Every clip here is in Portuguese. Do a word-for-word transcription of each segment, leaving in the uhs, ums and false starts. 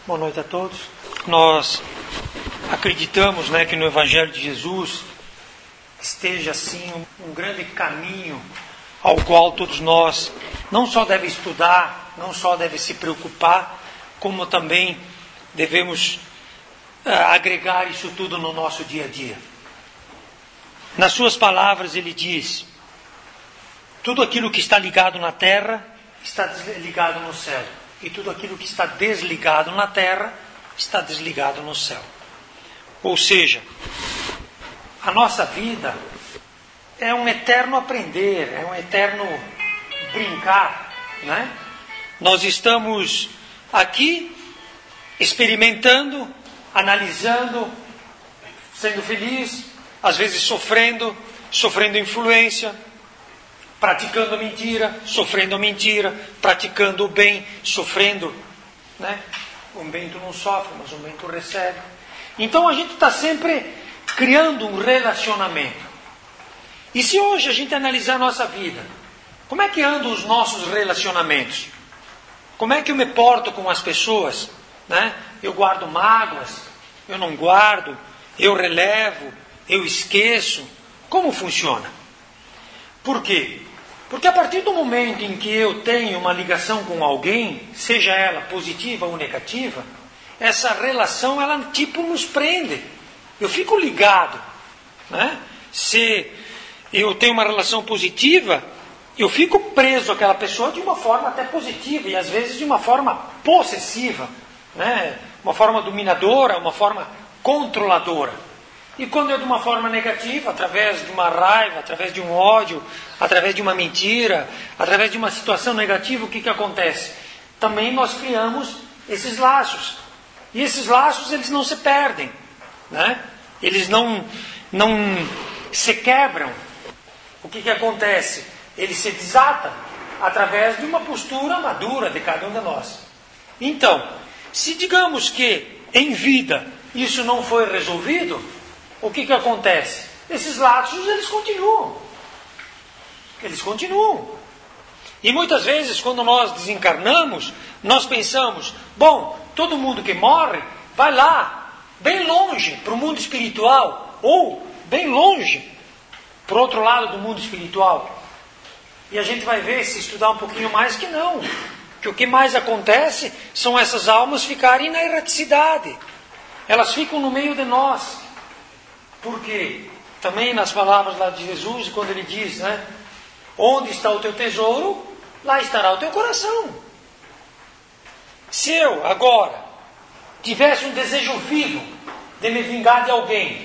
Boa noite a todos. Nós acreditamos, né, que no Evangelho de Jesus esteja assim um, um grande caminho ao qual todos nós não só devemos estudar, não só devemos se preocupar, como também devemos uh, agregar isso tudo no nosso dia a dia. Nas suas palavras ele diz: tudo aquilo que está ligado na terra está desligado no céu, e tudo aquilo que está desligado na terra está desligado no céu. Ou seja, a nossa vida é um eterno aprender, é um eterno brincar, né? Nós estamos aqui experimentando, analisando, sendo feliz, às vezes sofrendo, sofrendo influência, praticando a mentira, sofrendo a mentira, praticando o bem, sofrendo, né? O bem tu não sofre, mas o bem tu recebe. Então a gente está sempre criando um relacionamento. E se hoje a gente analisar a nossa vida, como é que andam os nossos relacionamentos? Como é que eu me porto com as pessoas? Né? Eu guardo mágoas? Eu não guardo? Eu relevo? Eu esqueço? Como funciona? Por quê? Porque a partir do momento em que eu tenho uma ligação com alguém, seja ela positiva ou negativa, essa relação, ela tipo nos prende. Eu fico ligado, né? Se eu tenho uma relação positiva, eu fico preso àquela pessoa de uma forma até positiva, e às vezes de uma forma possessiva, né? Uma forma dominadora, uma forma controladora. E quando é de uma forma negativa, através de uma raiva, através de um ódio, através de uma mentira, através de uma situação negativa, o que, que acontece? Também nós criamos esses laços. E esses laços, eles não se perdem, né? Eles não, não se quebram. O que, que acontece? Eles se desatam através de uma postura madura de cada um de nós. Então, se digamos que em vida isso não foi resolvido, o que, que acontece? Esses laços, eles continuam. Eles continuam. E muitas vezes, quando nós desencarnamos, nós pensamos, bom, todo mundo que morre, vai lá, bem longe, para o mundo espiritual, ou bem longe, para o outro lado do mundo espiritual. E a gente vai ver, se estudar um pouquinho mais, que não. Que o que mais acontece são essas almas ficarem na erraticidade. Elas ficam no meio de nós. Porque também nas palavras lá de Jesus, quando ele diz, né, onde está o teu tesouro, lá estará o teu coração. Se eu agora tivesse um desejo vivo de me vingar de alguém,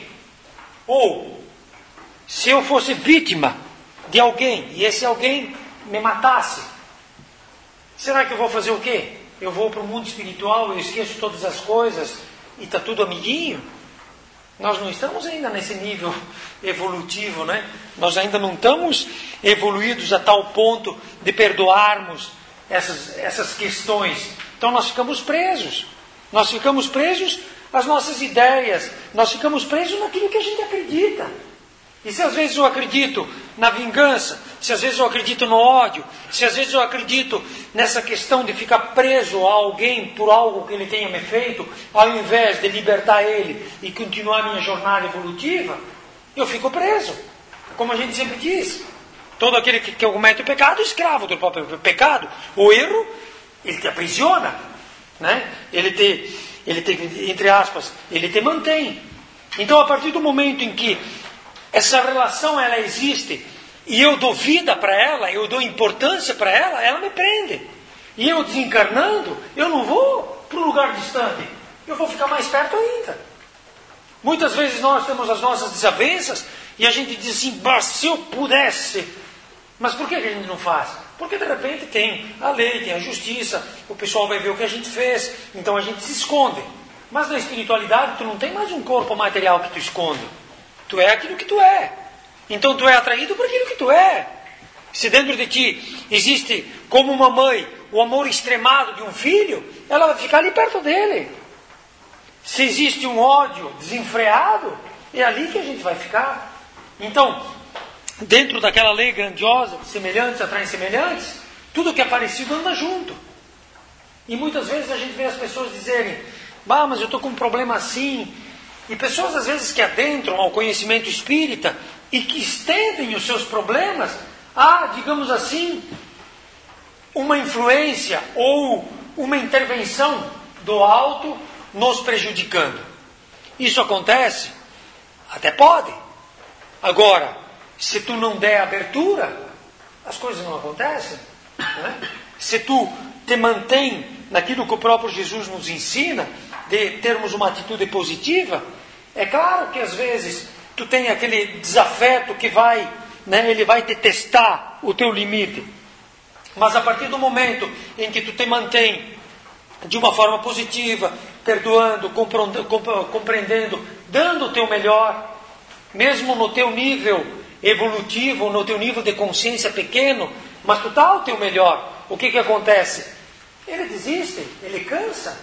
ou se eu fosse vítima de alguém e esse alguém me matasse, será que eu vou fazer o quê? Eu vou para o mundo espiritual, eu esqueço todas as coisas e está tudo amiguinho? Nós não estamos ainda nesse nível evolutivo, né? Nós ainda não estamos evoluídos a tal ponto de perdoarmos essas, essas questões. Então nós ficamos presos. Nós ficamos presos às nossas ideias. Nós ficamos presos naquilo que a gente acredita. E se às vezes eu acredito na vingança, se às vezes eu acredito no ódio, se às vezes eu acredito nessa questão de ficar preso a alguém por algo que ele tenha me feito, ao invés de libertar ele e continuar a minha jornada evolutiva, eu fico preso. Como a gente sempre diz, todo aquele que, que comete o pecado é escravo do próprio pecado. O erro, ele te aprisiona, né? Ele te, ele te, entre aspas, ele te mantém. Então, a partir do momento em que essa relação ela existe e eu dou vida para ela, eu dou importância para ela, ela me prende. E eu desencarnando, eu não vou para um lugar distante, eu vou ficar mais perto ainda. Muitas vezes nós temos as nossas desavenças e a gente diz assim, se eu pudesse. Mas por que a gente não faz? Porque de repente tem a lei, tem a justiça, o pessoal vai ver o que a gente fez, então a gente se esconde. Mas na espiritualidade tu não tem mais um corpo material que tu esconde. Tu é aquilo que tu é. Então tu é atraído por aquilo que tu é. Se dentro de ti existe, como uma mãe, o amor extremado de um filho, ela vai ficar ali perto dele. Se existe um ódio desenfreado, é ali que a gente vai ficar. Então, dentro daquela lei grandiosa, semelhantes atraem semelhantes, tudo que é parecido anda junto. E muitas vezes a gente vê as pessoas dizerem, bah, mas eu estou com um problema assim. E pessoas às vezes que adentram ao conhecimento espírita e que estendem os seus problemas a, digamos assim, uma influência ou uma intervenção do alto nos prejudicando. Isso acontece? Até pode. Agora, se tu não der abertura, as coisas não acontecem. Né? Se tu te mantém naquilo que o próprio Jesus nos ensina, de termos uma atitude positiva, é claro que às vezes tu tem aquele desafeto que vai, né, ele vai te testar o teu limite. Mas a partir do momento em que tu te mantém de uma forma positiva, perdoando, compreendendo, dando o teu melhor, mesmo no teu nível evolutivo, no teu nível de consciência pequeno, mas tu dá o teu melhor, o que que acontece? Ele desiste, ele cansa.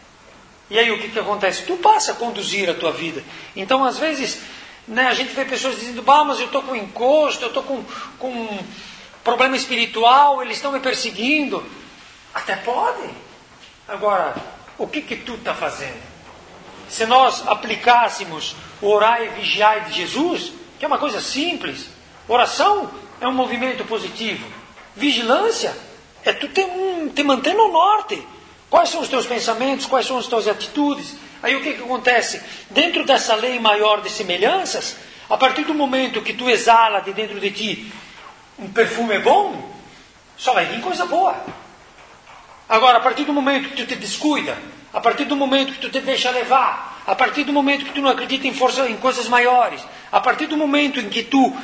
E aí o que que acontece? Tu passa a conduzir a tua vida. Então às vezes, né, a gente vê pessoas dizendo, bah, mas eu estou com encosto, eu estou com, com um problema espiritual, eles estão me perseguindo. Até pode. Agora, o que que tu está fazendo? Se nós aplicássemos o orar e vigiar de Jesus, que é uma coisa simples, oração é um movimento positivo, vigilância é tu te, um, te manter no norte. Quais são os teus pensamentos, quais são as tuas atitudes? Aí o que que acontece? Dentro dessa lei maior de semelhanças, a partir do momento que tu exala de dentro de ti um perfume bom, só vai vir coisa boa. Agora, a partir do momento que tu te descuida, a partir do momento que tu te deixa levar, a partir do momento que tu não acredita em força, em coisas maiores, a partir do momento em que tu,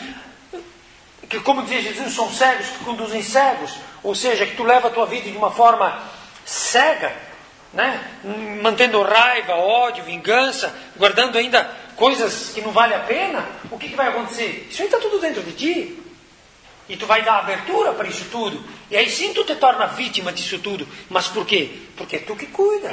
que como dizia Jesus, são cegos que conduzem cegos, ou seja, que tu leva a tua vida de uma forma cega, né? Mantendo raiva, ódio, vingança, guardando ainda coisas que não valem a pena, o que que vai acontecer? Isso aí está tudo dentro de ti. E tu vai dar abertura para isso tudo. E aí sim tu te torna vítima disso tudo. Mas por quê? Porque é tu que cuida.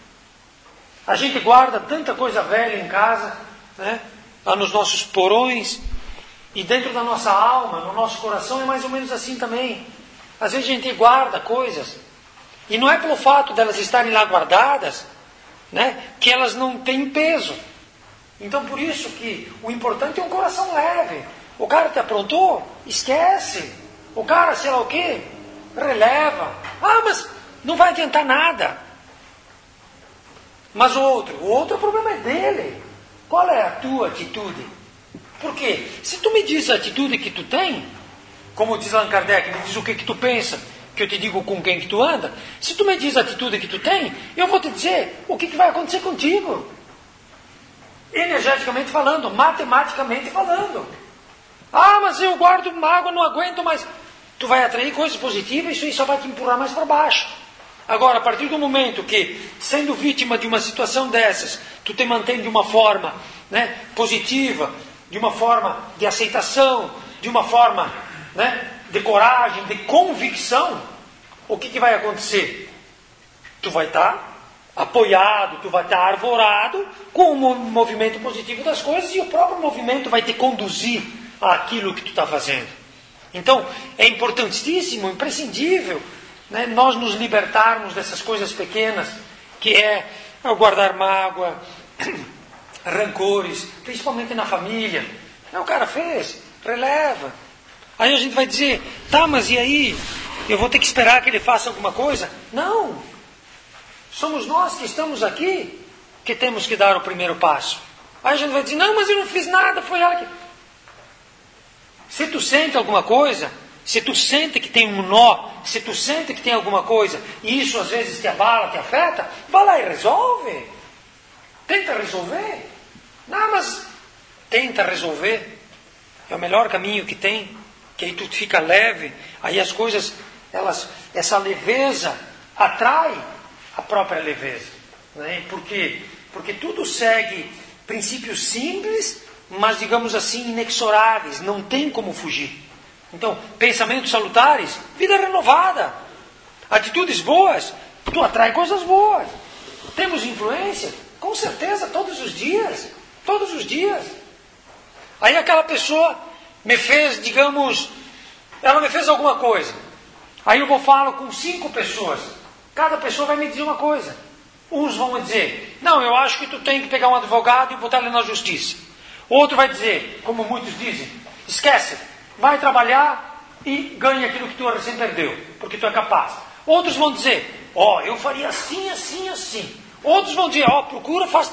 A gente guarda tanta coisa velha em casa, né? Lá nos nossos porões. E dentro da nossa alma, no nosso coração, é mais ou menos assim também. Às vezes a gente guarda coisas. E não é pelo fato delas estarem lá guardadas, né, que elas não têm peso. Então por isso que o importante é um coração leve. O cara te aprontou, esquece. O cara, sei lá o quê, releva. Ah, mas não vai adiantar nada. Mas o outro, o outro o problema é dele. Qual é a tua atitude? Por quê? Se tu me diz a atitude que tu tem, como diz Allan Kardec, me diz o que que tu pensa, que eu te digo com quem que tu anda. Se tu me diz a atitude que tu tem, eu vou te dizer o que que vai acontecer contigo. Energeticamente falando, matematicamente falando. Ah, mas eu guardo mágoa, não aguento mais. Tu vai atrair coisas positivas, isso aí só vai te empurrar mais para baixo. Agora, a partir do momento que, sendo vítima de uma situação dessas, tu te mantém de uma forma, né, positiva, de uma forma de aceitação, de uma forma, né, de coragem, de convicção, o que que vai acontecer? Tu vai estar apoiado, tu vai estar arvorado com o movimento positivo das coisas e o próprio movimento vai te conduzir àquilo que tu está fazendo. Então, é importantíssimo, imprescindível, né, nós nos libertarmos dessas coisas pequenas, que é o guardar mágoa, rancores, principalmente na família. O cara fez, releva. Aí a gente vai dizer, tá, mas e aí? Eu vou ter que esperar que ele faça alguma coisa? Não. Somos nós que estamos aqui que temos que dar o primeiro passo. Aí a gente vai dizer, não, mas eu não fiz nada, foi ela que... Se tu sente alguma coisa, se tu sente que tem um nó, se tu sente que tem alguma coisa, e isso às vezes te abala, te afeta, vai lá e resolve. Tenta resolver. Não, mas tenta resolver. É o melhor caminho que tem, que aí tu fica leve, aí as coisas, elas, essa leveza atrai a própria leveza. Né? Por quê? Porque tudo segue princípios simples, mas digamos assim, inexoráveis, não tem como fugir. Então, pensamentos salutares, vida renovada. Atitudes boas, tu atrai coisas boas. Temos influência? Com certeza, todos os dias. Todos os dias. Aí aquela pessoa me fez, digamos, ela me fez alguma coisa. Aí eu vou falar com cinco pessoas. Cada pessoa vai me dizer uma coisa. Uns vão dizer, não, eu acho que tu tem que pegar um advogado e botar ele na justiça. Outro vai dizer, como muitos dizem, esquece, vai trabalhar e ganha aquilo que tu recém perdeu, porque tu é capaz. Outros vão dizer, ó, oh, eu faria assim, assim, assim. Outros vão dizer, ó, oh, procura, faz...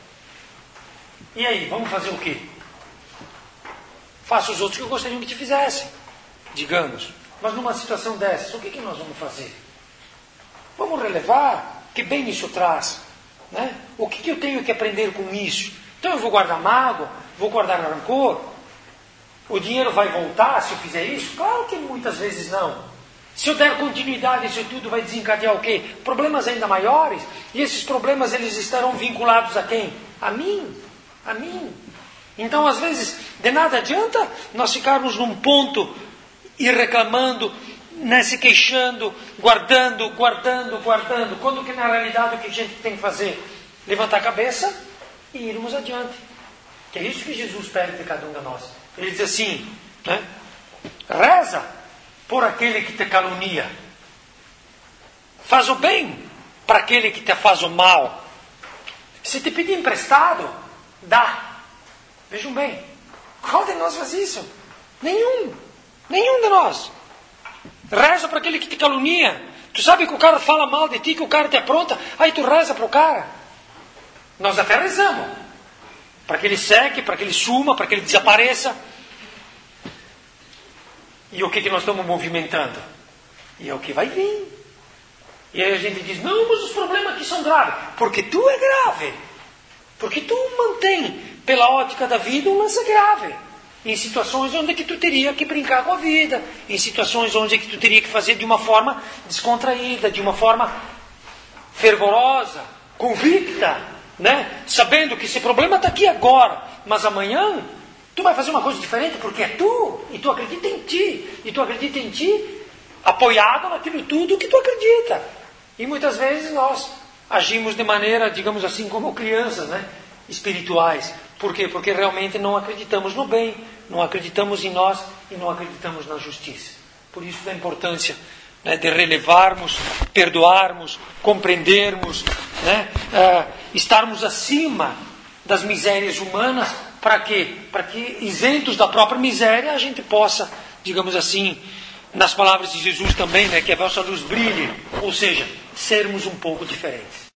E aí, vamos fazer o quê? Faça os outros que eu gostaria que te fizessem, digamos. Mas numa situação dessas, o que, que nós vamos fazer? Vamos relevar? Que bem isso traz? Né? O que, que eu tenho que aprender com isso? Então eu vou guardar mágoa? Vou guardar rancor? O dinheiro vai voltar se eu fizer isso? Claro que muitas vezes não. Se eu der continuidade, isso tudo vai desencadear o quê? Problemas ainda maiores. E esses problemas eles estarão vinculados a quem? A mim. A mim. Então às vezes de nada adianta nós ficarmos num ponto e reclamando, né, se queixando, guardando, guardando, guardando. Quando que na realidade o que a gente tem que fazer? Levantar a cabeça e irmos adiante. Que é isso que Jesus pede de cada um de nós. Ele diz assim, né? Reza por aquele que te calunia. Faz o bem para aquele que te faz o mal. Se te pedir emprestado, dá. Vejam bem, qual de nós faz isso? Nenhum. Nenhum de nós. Reza para aquele que te calunia. Tu sabe que o cara fala mal de ti, que o cara te apronta, aí tu reza para o cara. Nós até rezamos. Para que ele seque, para que ele suma, para que ele desapareça. E o que, que nós estamos movimentando? E é o que vai vir. E aí a gente diz, não, mas os problemas aqui são graves. Porque tu é grave. Porque tu mantém, pela ótica da vida, um lance grave. Em situações onde que tu teria que brincar com a vida. Em situações onde que tu teria que fazer de uma forma descontraída, de uma forma fervorosa, convicta, né? Sabendo que esse problema está aqui agora, mas amanhã tu vai fazer uma coisa diferente porque é tu, e tu acredita em ti, e tu acredita em ti apoiado naquilo tudo que tu acredita. E muitas vezes nós agimos de maneira, digamos assim, como crianças, né? Espirituais. Por quê? Porque realmente não acreditamos no bem, não acreditamos em nós e não acreditamos na justiça. Por isso da importância, né, de relevarmos, perdoarmos, compreendermos, né, uh, estarmos acima das misérias humanas. Para quê? Para que, isentos da própria miséria, a gente possa, digamos assim, nas palavras de Jesus também, né, que a vossa luz brilhe, ou seja, sermos um pouco diferentes.